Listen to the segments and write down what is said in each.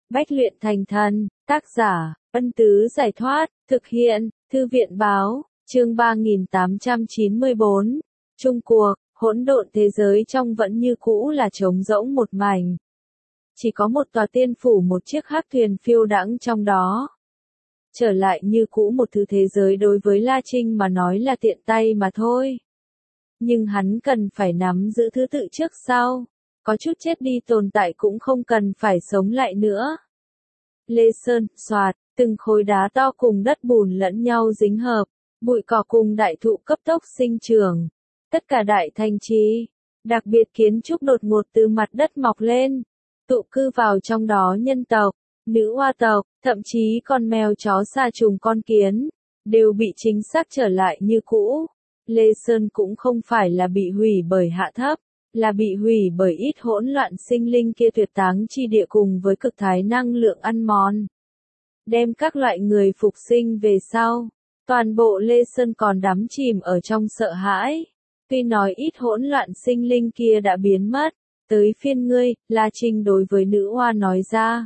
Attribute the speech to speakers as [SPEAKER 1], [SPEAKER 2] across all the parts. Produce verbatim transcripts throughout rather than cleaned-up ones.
[SPEAKER 1] Bách luyện thành thần, tác giả, Ân Tứ Giải Thoát, thực hiện, Thư viện Báo, chương ba nghìn tám trăm chín mươi bốn. Chung cuộc, hỗn độn thế giới trong vẫn như cũ là trống rỗng một mảnh. Chỉ có một tòa tiên phủ, một chiếc hắc thuyền phiêu đãng trong đó. Trở lại như cũ một thứ thế giới đối với La Trinh mà nói là tiện tay mà thôi. Nhưng hắn cần phải nắm giữ thứ tự trước sau. Có chút chết đi tồn tại cũng không cần phải sống lại nữa. Lê Sơn, xoạt, từng khối đá to cùng đất bùn lẫn nhau dính hợp, bụi cỏ cùng đại thụ cấp tốc sinh trưởng. Tất cả đại thành trì, đặc biệt kiến trúc đột ngột từ mặt đất mọc lên, tụ cư vào trong đó nhân tộc, nữ hoa tộc, thậm chí con mèo chó sa trùng con kiến, đều bị chính xác trở lại như cũ. Lê Sơn cũng không phải là bị hủy bởi hạ thấp, là bị hủy bởi ít hỗn loạn sinh linh kia tuyệt táng chi địa cùng với cực thái năng lượng ăn mòn. Đem các loại người phục sinh về sau, toàn bộ Lê Sơn còn đắm chìm ở trong sợ hãi. Tuy nói ít hỗn loạn sinh linh kia đã biến mất, tới phiên ngươi, La Trinh đối với nữ hoa nói ra.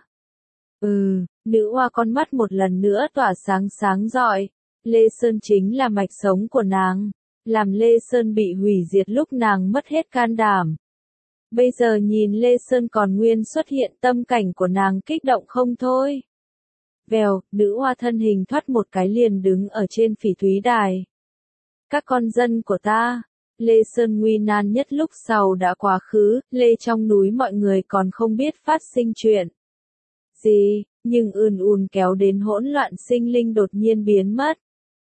[SPEAKER 1] Ừ, nữ hoa con mắt một lần nữa tỏa sáng sáng rọi. Lê Sơn chính là mạch sống của nàng. Làm Lê Sơn bị hủy diệt lúc nàng mất hết can đảm. Bây giờ nhìn Lê Sơn còn nguyên xuất hiện, tâm cảnh của nàng kích động không thôi. Vèo, nữ hoa thân hình thoát một cái liền đứng ở trên phỉ thúy đài. Các con dân của ta, Lê Sơn nguy nan nhất lúc sau đã quá khứ, Lê trong núi mọi người còn không biết phát sinh chuyện gì, nhưng ùn ùn kéo đến hỗn loạn sinh linh đột nhiên biến mất.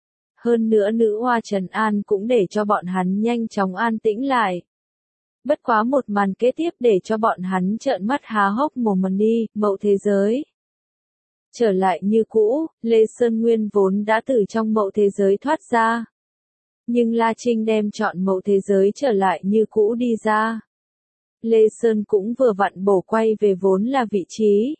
[SPEAKER 1] Hơn nữa nữ hoa trấn an cũng để cho bọn hắn nhanh chóng an tĩnh lại. Bất quá một màn kế tiếp để cho bọn hắn trợn mắt há hốc mồm đi, mậu thế giới. Trở lại như cũ, Lê Sơn Nguyên vốn đã từ trong mậu thế giới thoát ra. Nhưng La Trinh đem chọn mậu thế giới trở lại như cũ đi ra. Lê Sơn cũng vừa vặn bổ quay về vốn là vị trí.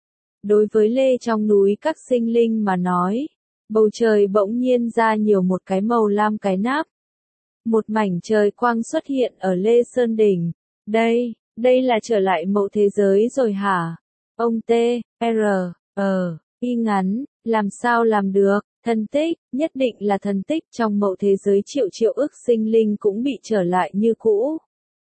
[SPEAKER 1] Đối với Lê trong núi các sinh linh mà nói, bầu trời bỗng nhiên ra nhiều một cái màu lam cái nắp. Một mảnh trời quang xuất hiện ở Lê Sơn đỉnh. Đây, đây là trở lại mậu thế giới rồi hả? Ông T, R, ờ, y ngắn, làm sao làm được? Thần tích, nhất định là thần tích. Trong mậu thế giới triệu triệu ức sinh linh cũng bị trở lại như cũ.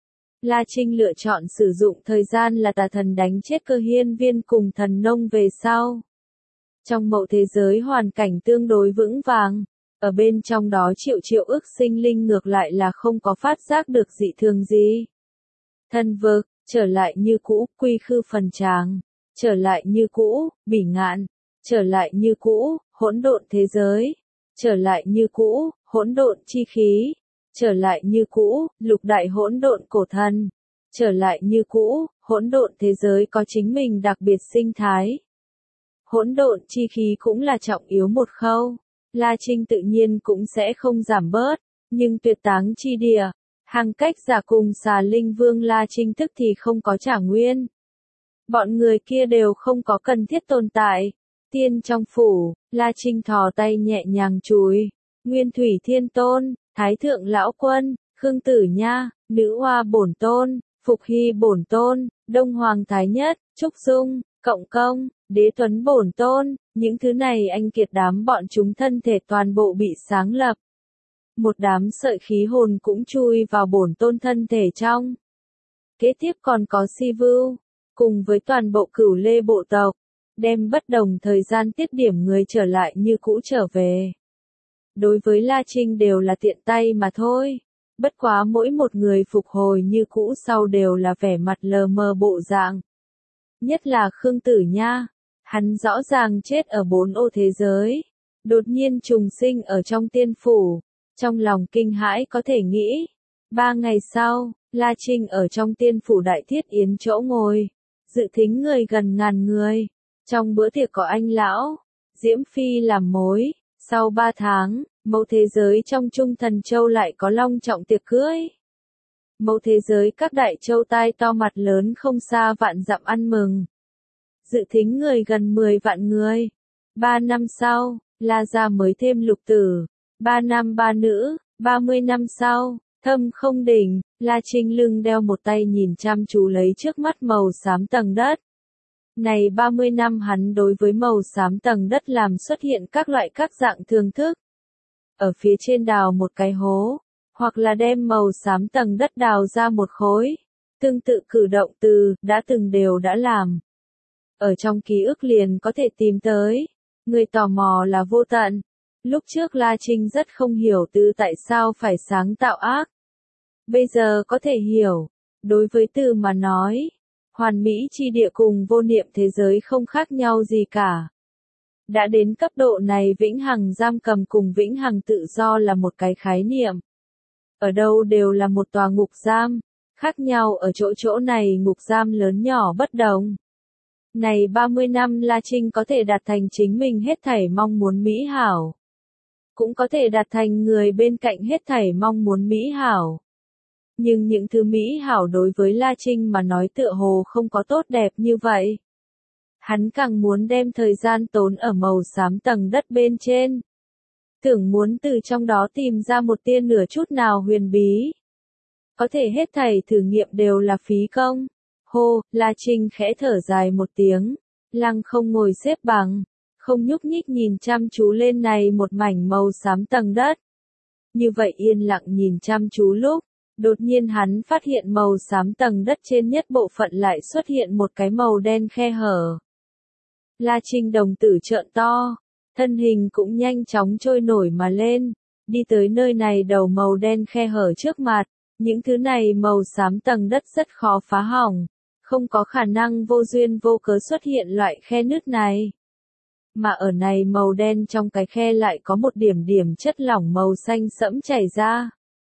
[SPEAKER 1] La Trinh lựa chọn sử dụng thời gian là tà thần đánh chết Cơ Hiên Viên cùng thần nông về sau. Trong mậu thế giới hoàn cảnh tương đối vững vàng, ở bên trong đó triệu triệu ức sinh linh ngược lại là không có phát giác được dị thường gì. Thần vực, trở lại như cũ, quy khư phần tràng, trở lại như cũ, bỉ ngạn, trở lại như cũ, hỗn độn thế giới, trở lại như cũ, hỗn độn chi khí, trở lại như cũ, lục đại hỗn độn cổ thần, trở lại như cũ, hỗn độn thế giới có chính mình đặc biệt sinh thái. Hỗn độn chi khí cũng là trọng yếu một khâu, La Trinh tự nhiên cũng sẽ không giảm bớt, nhưng tuyệt táng chi địa, hàng cách giả cùng xà linh vương La Trinh tức thì không có trả nguyên. Bọn người kia đều không có cần thiết tồn tại. Tiên trong phủ, La Trinh thò tay nhẹ nhàng chùi, Nguyên Thủy Thiên Tôn, Thái Thượng Lão Quân, Khương Tử Nha, Nữ Hoa Bổn Tôn, Phục Hy Bổn Tôn, Đông Hoàng Thái Nhất, Trúc Dung, Cộng Công, Đế Tuấn Bổn Tôn, những thứ này anh kiệt đám bọn chúng thân thể toàn bộ bị sáng lập. Một đám sợi khí hồn cũng chui vào Bổn Tôn thân thể trong. Kế tiếp còn có Si Vưu, cùng với toàn bộ Cửu Lê bộ tộc, đem bất đồng thời gian tiết điểm người trở lại như cũ trở về. Đối với La Trinh đều là tiện tay mà thôi. Bất quá mỗi một người phục hồi như cũ sau đều là vẻ mặt lờ mờ bộ dạng. Nhất là Khương Tử Nha, hắn rõ ràng chết ở bốn ô thế giới, đột nhiên trùng sinh ở trong tiên phủ, trong lòng kinh hãi có thể nghĩ. Ba ngày sau, La Trinh ở trong tiên phủ Đại Thiết Yến chỗ ngồi, dự thính người gần ngàn người. Trong bữa tiệc có anh lão, Diễm Phi làm mối, sau ba tháng, mẫu thế giới trong Trung Thần Châu lại có long trọng tiệc cưới. Mẫu thế giới các đại châu tai to mặt lớn không xa vạn dặm ăn mừng. Dự thính người gần mười vạn người. Ba năm sau, La gia mới thêm lục tử. Ba nam ba nữ, ba mươi năm sau, thâm không đỉnh, La Trinh lưng đeo một tay nhìn chăm chú lấy trước mắt màu xám tầng đất. Này ba mươi năm hắn đối với màu xám tầng đất làm xuất hiện các loại các dạng thưởng thức. Ở phía trên đào một cái hố, hoặc là đem màu xám tầng đất đào ra một khối. Tương tự cử động từ, đã từng đều đã làm. Ở trong ký ức liền có thể tìm tới. Người tò mò là vô tận. Lúc trước La Trinh rất không hiểu từ tại sao phải sáng tạo ác. Bây giờ có thể hiểu. Đối với từ mà nói, hoàn mỹ chi địa cùng vô niệm thế giới không khác nhau gì cả. Đã đến cấp độ này vĩnh hằng giam cầm cùng vĩnh hằng tự do là một cái khái niệm. Ở đâu đều là một tòa ngục giam, khác nhau ở chỗ chỗ này ngục giam lớn nhỏ bất đồng. Này ba mươi năm La Trinh có thể đạt thành chính mình hết thảy mong muốn mỹ hảo. Cũng có thể đạt thành người bên cạnh hết thảy mong muốn mỹ hảo. Nhưng những thứ mỹ hảo đối với La Trinh mà nói tựa hồ không có tốt đẹp như vậy. Hắn càng muốn đem thời gian tốn ở màu xám tầng đất bên trên. Tưởng muốn từ trong đó tìm ra một tia nửa chút nào huyền bí. Có thể hết thảy thử nghiệm đều là phí công. Hô, La Trinh khẽ thở dài một tiếng. Lăng không ngồi xếp bằng. Không nhúc nhích nhìn chăm chú lên này một mảnh màu xám tầng đất. Như vậy yên lặng nhìn chăm chú lúc. Đột nhiên hắn phát hiện màu xám tầng đất trên nhất bộ phận lại xuất hiện một cái màu đen khe hở. La Trinh đồng tử trợn to, thân hình cũng nhanh chóng trôi nổi mà lên, đi tới nơi này đầu màu đen khe hở trước mặt, những thứ này màu xám tầng đất rất khó phá hỏng, không có khả năng vô duyên vô cớ xuất hiện loại khe nứt này. Mà ở này màu đen trong cái khe lại có một điểm điểm chất lỏng màu xanh sẫm chảy ra.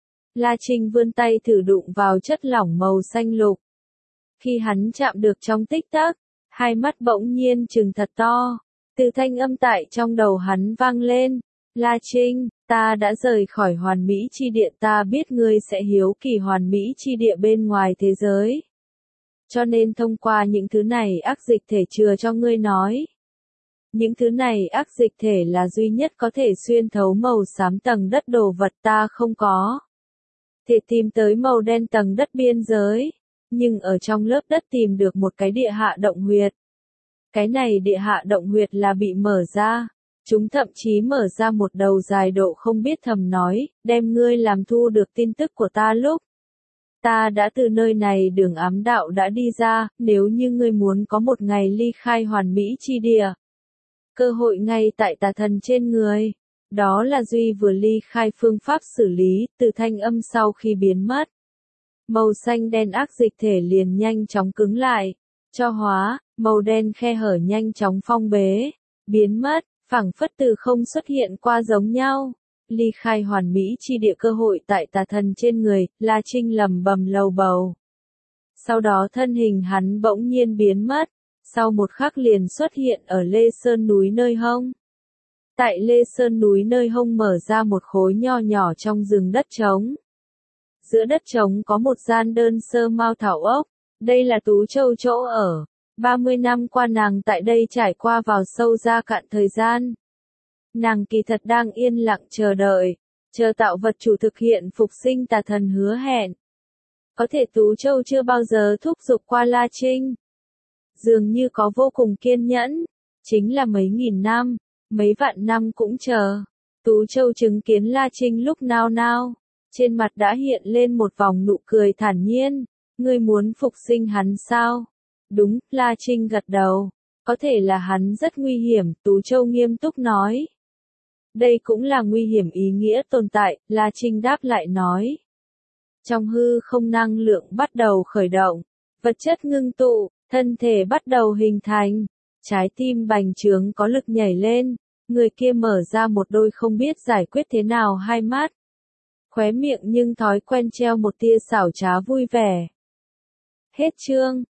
[SPEAKER 1] La Trinh vươn tay thử đụng vào chất lỏng màu xanh lục. Khi hắn chạm được trong tích tắc, hai mắt bỗng nhiên trừng thật to. Từ thanh âm tại trong đầu hắn vang lên. La Trinh, ta đã rời khỏi hoàn mỹ chi địa, ta biết ngươi sẽ hiếu kỳ hoàn mỹ chi địa bên ngoài thế giới. Cho nên thông qua những thứ này ác dịch thể chừa cho ngươi nói. Những thứ này ác dịch thể là duy nhất có thể xuyên thấu màu xám tầng đất đồ vật ta không có. Thể tìm tới màu đen tầng đất biên giới, nhưng ở trong lớp đất tìm được một cái địa hạ động huyệt. Cái này địa hạ động huyệt là bị mở ra, chúng thậm chí mở ra một đầu dài độ không biết thầm nói, đem ngươi làm thu được tin tức của ta lúc. Ta đã từ nơi này đường ám đạo đã đi ra, nếu như ngươi muốn có một ngày ly khai hoàn mỹ chi địa. Cơ hội ngay tại tà thần trên người. Đó là Duy vừa ly khai phương pháp xử lý, từ thanh âm sau khi biến mất. Màu xanh đen ác dịch thể liền nhanh chóng cứng lại, cho hóa, màu đen khe hở nhanh chóng phong bế, biến mất, phảng phất từ không xuất hiện qua giống nhau. Ly khai hoàn mỹ chi địa cơ hội tại tà thần trên người, La Trinh lầm bầm lầu bầu. Sau đó thân hình hắn bỗng nhiên biến mất, sau một khắc liền xuất hiện ở Lê Sơn núi nơi hông. Tại Lê Sơn núi nơi hông mở ra một khối nho nhỏ trong rừng đất trống. Giữa đất trống có một gian đơn sơ mao thảo ốc, đây là Tú Châu chỗ ở. ba mươi năm qua nàng tại đây trải qua vào sâu ra cạn thời gian. Nàng kỳ thật đang yên lặng chờ đợi, chờ tạo vật chủ thực hiện phục sinh tà thần hứa hẹn. Có thể Tú Châu chưa bao giờ thúc giục qua La Trinh. Dường như có vô cùng kiên nhẫn, chính là mấy nghìn năm. Mấy vạn năm cũng chờ. Tú Châu chứng kiến La Trinh lúc nao nao. Trên mặt đã hiện lên một vòng nụ cười thản nhiên. Ngươi muốn phục sinh hắn sao? Đúng, La Trinh gật đầu. Có thể là hắn rất nguy hiểm, Tú Châu nghiêm túc nói. Đây cũng là nguy hiểm ý nghĩa tồn tại, La Trinh đáp lại nói. Trong hư không năng lượng bắt đầu khởi động. Vật chất ngưng tụ, thân thể bắt đầu hình thành. Trái tim bành trướng có lực nhảy lên, người kia mở ra một đôi không biết giải quyết thế nào hai mắt. Khóe miệng nhưng thói quen treo một tia xảo trá vui vẻ. Hết chương.